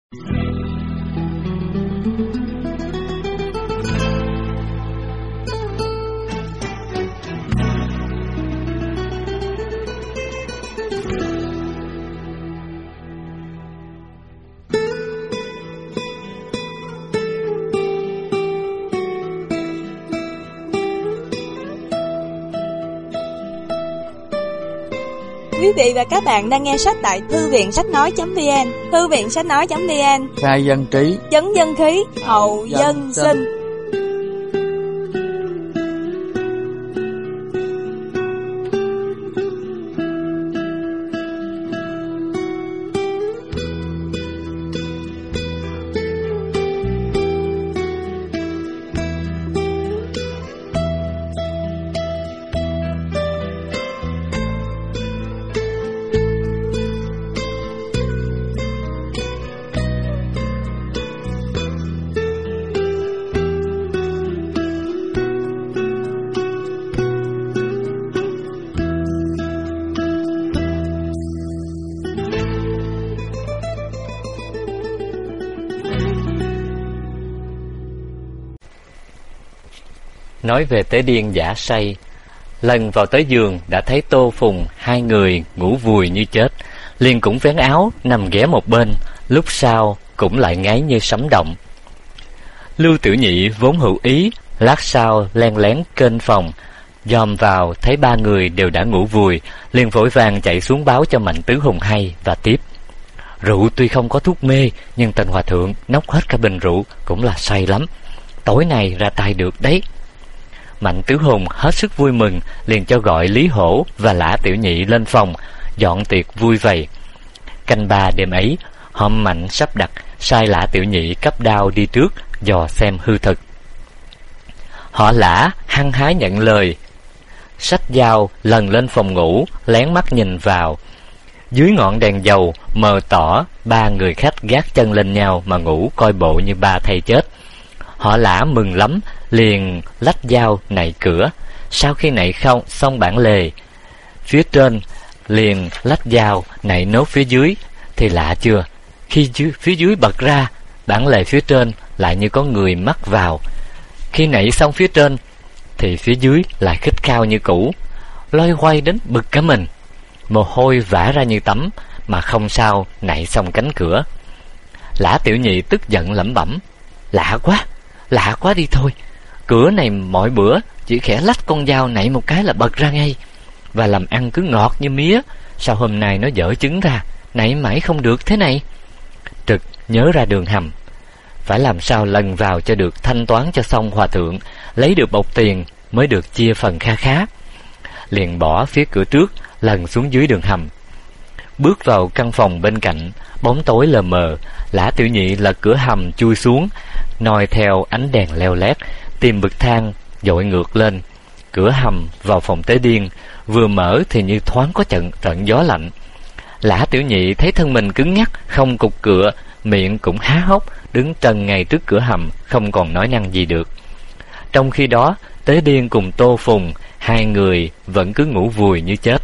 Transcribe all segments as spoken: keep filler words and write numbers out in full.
Quý vị và các bạn đang nghe sách tại thư viện sách nói chấm vn, thư viện sách nói chấm vn. Khai dân trí, chấn dân khí, hậu dân sinh. Nói về Tế Điên giả say, lần vào tới giường đã thấy Tô Phùng hai người ngủ vùi như chết, liền cũng vén áo nằm ghé một bên, lúc sau cũng lại ngáy như sấm động. Lưu Tiểu Nhị vốn hữu ý, lát sau len lén kênh phòng, dòm vào thấy ba người đều đã ngủ vùi, liền vội vàng chạy xuống báo cho Mạnh Tứ Hùng hay và tiếp: Rượu tuy không có thuốc mê, nhưng tên hòa thượng nốc hết cả bình rượu, cũng là say lắm, tối nay ra tay được đấy. Mạnh Tứ Hùng hết sức vui mừng, liền cho gọi Lý Hổ và Lã Tiểu Nhị lên phòng dọn tiệc vui vầy. Canh ba đêm ấy, hôm Mạnh sắp đặt sai Lã Tiểu Nhị cấp đao đi trước dò xem hư thực. Họ Lã hăng hái nhận lời, xách dao lần lên phòng ngủ, lén mắt nhìn vào. Dưới ngọn đèn dầu mờ tỏ ba người khách gác chân lên nhau mà ngủ coi bộ như ba thầy chết. Họ Lã mừng lắm, liền lách dao nạy cửa. Sau khi nạy không xong bản lề phía trên, liền lách dao nạy nốt phía dưới. Thì lạ chưa, khi dưới, phía dưới bật ra, bản lề phía trên lại như có người mắc vào. Khi nạy xong phía trên thì phía dưới lại khít cao như cũ, loay hoay đến bực cả mình. Mồ hôi vã ra như tắm, mà không sao nạy xong cánh cửa. Lã Tiểu Nhị tức giận lẩm bẩm: Lạ quá, lạ quá đi thôi. Cửa này mọi bữa chỉ khẽ lách con dao nảy một cái là bật ra ngay, và làm ăn cứ ngọt như mía. Sao hôm nay nó dở trứng ra, nảy mãi không được thế này? Trực nhớ ra đường hầm, phải làm sao lần vào cho được, thanh toán cho xong hòa thượng, lấy được bọc tiền mới được chia phần kha khá. Liền bỏ phía cửa trước, lần xuống dưới đường hầm. Bước vào căn phòng bên cạnh, bóng tối lờ mờ. Lã Tiểu Nhị lật cửa hầm chui xuống, noi theo ánh đèn leo lét, tìm bậc thang dội ngược lên. Cửa hầm vào phòng Tế Điên vừa mở thì như thoáng có trận trận gió lạnh. Lã Tiểu Nhị thấy thân mình cứng ngắc, không cục cựa, miệng cũng há hốc, đứng trần ngay trước cửa hầm, không còn nói năng gì được. Trong khi đó, Tế Điên cùng Tô Phùng, hai người vẫn cứ ngủ vùi như chết.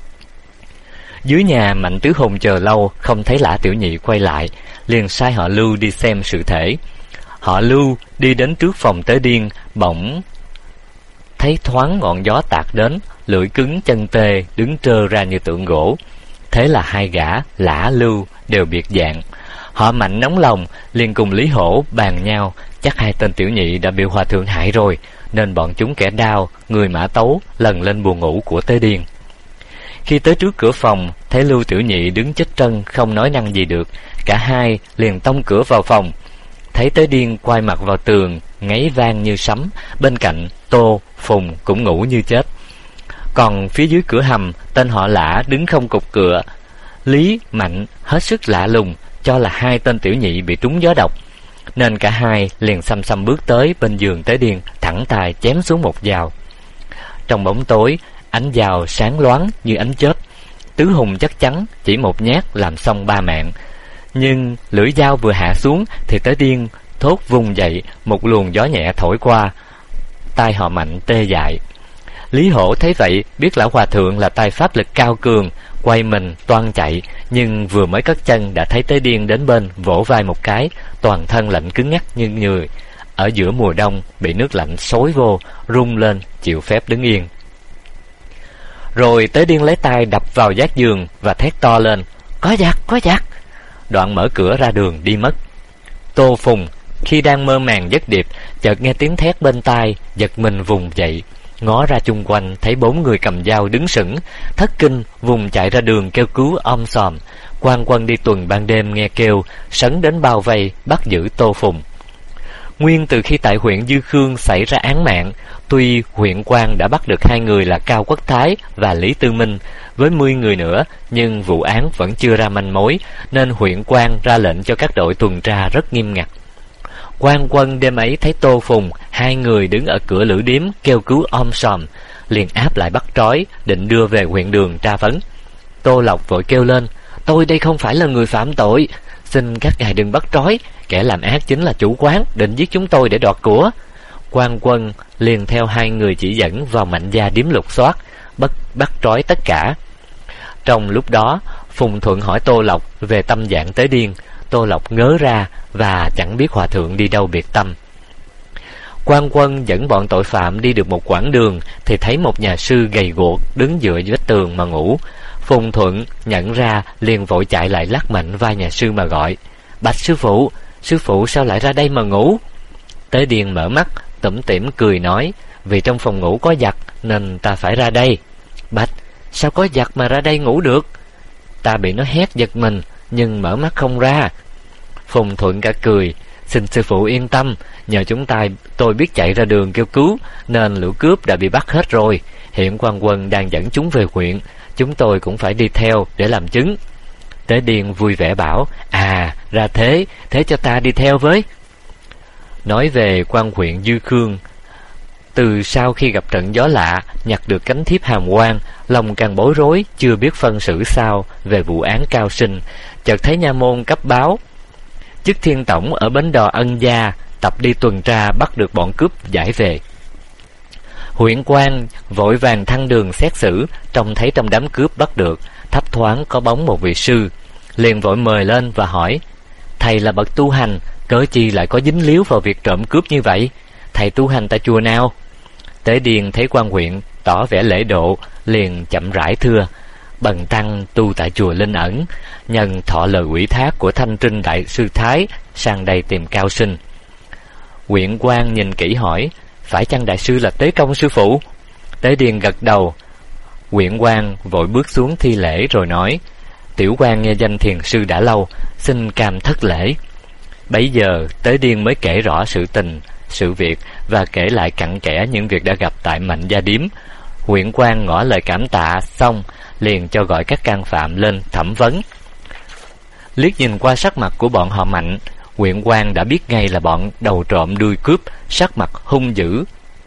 Dưới nhà, Mạnh Tứ Hùng chờ lâu không thấy Lã Tiểu Nhị quay lại, liền sai họ Lưu đi xem sự thể. Họ Lưu đi đến trước phòng Tế Điên, bỗng thấy thoáng ngọn gió tạt đến, lưỡi cứng chân tê, đứng trơ ra như tượng gỗ. Thế là hai gã Lã Lưu đều biệt dạng. Họ Mạnh nóng lòng, liền cùng Lý Hổ bàn nhau, chắc hai tên tiểu nhị đã bị hòa thượng hại rồi, nên bọn chúng kẻ đao, người mã tấu lần lên buồng ngủ của Tế Điên. Khi tới trước cửa phòng, thấy Lưu Tiểu Nhị đứng chết trân không nói năng gì được, cả hai liền tông cửa vào phòng. Thấy Tế Điên quay mặt vào tường, ngáy vang như sấm, bên cạnh Tô Phùng cũng ngủ như chết. Còn phía dưới cửa hầm, tên họ Lã đứng không cục cựa. Lý, Mạnh hết sức lạ lùng, cho là hai tên tiểu nhị bị trúng gió độc, nên cả hai liền xăm xăm bước tới bên giường Tế Điên, thẳng tay chém xuống một dao. Trong bóng tối, ánh dao sáng loáng như ánh chớp. Tứ Hùng chắc chắn chỉ một nhát làm xong ba mạng. Nhưng lưỡi dao vừa hạ xuống thì Tế Điên thốt vùng dậy, một luồng gió nhẹ thổi qua, tai họ Mạnh tê dại. Lý Hổ thấy vậy, biết lão hòa thượng là tay pháp lực cao cường, quay mình toan chạy, nhưng vừa mới cất chân đã thấy Tế Điên đến bên vỗ vai một cái, toàn thân lạnh cứng ngắc như người ở giữa mùa đông bị nước lạnh xối vô, rung lên chịu phép đứng yên. Rồi Tế Điên lấy tay đập vào vách giường và thét to lên: "Có giặc, có giặc!" Đoạn mở cửa ra đường đi mất. Tô Phùng khi đang mơ màng giấc điệp, chợt nghe tiếng thét bên tai, giật mình vùng dậy, ngó ra chung quanh thấy bốn người cầm dao đứng sững, thất kinh vùng chạy ra đường kêu cứu om sòm. Quan quân đi tuần ban đêm nghe kêu, sấn đến bao vây bắt giữ Tô Phùng. Nguyên từ khi tại huyện Dư Khương xảy ra án mạng, tuy huyện quan đã bắt được hai người là Cao Quốc Thái và Lý Tư Minh với mười người nữa, nhưng vụ án vẫn chưa ra manh mối, nên huyện quan ra lệnh cho các đội tuần tra rất nghiêm ngặt. Quan quân đêm ấy thấy Tô Phùng hai người đứng ở cửa lữ điếm kêu cứu om sòm, liền áp lại bắt trói, định đưa về huyện đường tra vấn. Tô Lộc vội kêu lên: "Tôi đây không phải là người phạm tội, xin các ngài đừng bắt trói, kẻ làm ác chính là chủ quán, định giết chúng tôi để đoạt của." Quan quân liền theo hai người chỉ dẫn vào Mạnh Gia điếm lục soát, bắt bắt trói tất cả. Trong lúc đó, Phùng Thuận hỏi Tô Lộc về tâm dạng Tế Điên. Tô Lộc ngớ ra và chẳng biết hòa thượng đi đâu biệt tâm. Quan quân dẫn bọn tội phạm đi được một quãng đường thì thấy một nhà sư gầy guộc đứng dựa vách tường mà ngủ. Phùng Thuận nhận ra liền vội chạy lại lắc mạnh vai nhà sư mà gọi: "Bạch sư phụ, sư phụ sao lại ra đây mà ngủ?" Tế Điên mở mắt tủm tỉm cười nói: "Vì trong phòng ngủ có giặc nên ta phải ra đây." "Bạch, sao có giặc mà ra đây ngủ được?" "Ta bị nó hét giật mình nhưng mở mắt không ra." Phùng Thuận cả cười: "Xin sư phụ yên tâm, nhờ chúng ta tôi biết chạy ra đường kêu cứu nên lũ cướp đã bị bắt hết rồi. Hiện quan quân đang dẫn chúng về huyện, chúng tôi cũng phải đi theo để làm chứng." Tế Điên vui vẻ bảo: "À, ra thế, thế cho ta đi theo với." Nói về quan huyện Dư Khương, từ sau khi gặp trận gió lạ, nhặt được cánh thiếp hàm quan, lòng càng bối rối, chưa biết phân xử sao về vụ án Cao Sinh. Chợt thấy nha môn cấp báo chức thiên tổng ở bến đò Ân Gia tập đi tuần tra bắt được bọn cướp giải về. Huyện quan vội vàng thăng đường xét xử, trông thấy trong đám cướp bắt được thấp thoáng có bóng một vị sư, liền vội mời lên và hỏi: "Thầy là bậc tu hành, cớ chi lại có dính líu vào việc trộm cướp như vậy? Thầy tu hành tại chùa nào?" Tế Điên thấy quan huyện tỏ vẻ lễ độ, liền chậm rãi thưa: "Bần tăng tu tại chùa Linh Ẩn, nhân thọ lời ủy thác của Thanh Trinh đại sư Thái sang đây tìm Cao Sinh." Huyện quan nhìn kỹ hỏi: "Phải chăng đại sư là Tế Công sư phụ?" Tế Điên gật đầu. Huyện quan vội bước xuống thi lễ rồi nói: "Tiểu quan nghe danh thiền sư đã lâu, xin cam thất lễ." Bấy giờ Tế Điên mới kể rõ sự tình, sự việc và kể lại cặn kẽ những việc đã gặp tại Mạnh Gia điếm. Huyện quan ngỏ lời cảm tạ xong, liền cho gọi các can phạm lên thẩm vấn. Liếc nhìn qua sắc mặt của bọn họ Mạnh, huyện quan đã biết ngay là bọn đầu trộm đuôi cướp, sắc mặt hung dữ,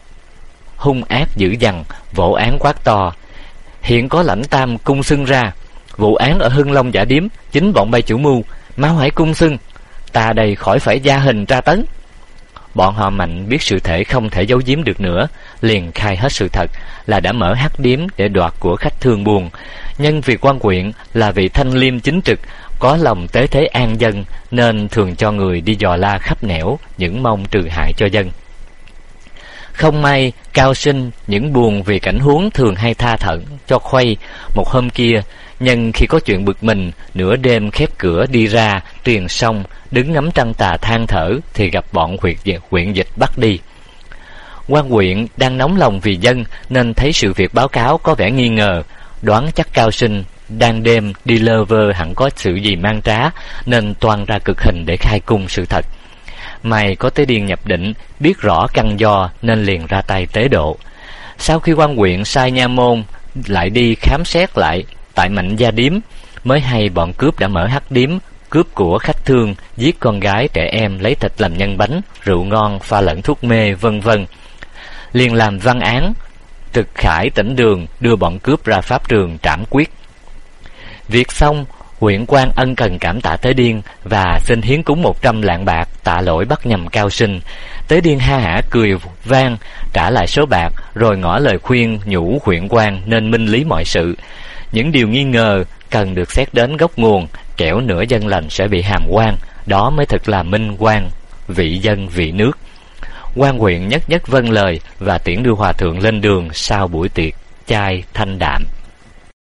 hung ác dữ dằn, vỗ án quát to: "Hiện có lãnh tam cung xưng ra, vụ án ở Hưng Long Giả điếm chính bọn bay chủ mưu, mau hãy cung xưng, ta đây khỏi phải gia hình tra tấn." Bọn họ Mạnh biết sự thể không thể giấu giếm được nữa, liền khai hết sự thật là đã mở hắc điếm để đoạt của khách thương buôn. Nhân vì quan huyện là vị thanh liêm chính trực, có lòng tế thế an dân, nên thường cho người đi dò la khắp nẻo, những mong trừ hại cho dân. Không may Cao Sinh những buồn vì cảnh huống thường hay tha thẩn cho khuây. Một hôm kia, nhân khi có chuyện bực mình, nửa đêm khép cửa đi ra tuyền sông, đứng ngắm trăng tà than thở, thì gặp bọn huyện huyện dịch bắt đi. Quan huyện đang nóng lòng vì dân nên thấy sự việc báo cáo có vẻ nghi ngờ, đoán chắc Cao Sinh đang đêm đi lơ vơ hẳn có sự gì mang trá, nên toan ra cực hình để khai cung sự thật. May có Tế Điên nhập định, biết rõ căn do nên liền ra tay tế độ. Sau khi quan huyện sai nha môn lại đi khám xét lại tại Mạnh Gia điếm, mới hay bọn cướp đã mở hắc điếm, cướp của khách thương, giết con gái trẻ em, lấy thịt làm nhân bánh, rượu ngon pha lẫn thuốc mê, vân vân. Liền làm văn án trực khải tỉnh đường, đưa bọn cướp ra pháp trường trảm quyết. Việc xong, huyện quan ân cần cảm tạ Tế Điên và xin hiến cúng một trăm lạng bạc tạ lỗi bắt nhầm Cao Sinh. Tế Điên ha hả cười vang trả lại số bạc, rồi ngỏ lời khuyên nhủ huyện quan nên minh lý mọi sự. Những điều nghi ngờ cần được xét đến gốc nguồn, kẻo nửa dân lành sẽ bị hàm oan. Đó mới thực là minh quan, vị dân vị nước. Quan huyện nhất nhất vâng lời và tiễn đưa hòa thượng lên đường sau buổi tiệc chai thanh đạm.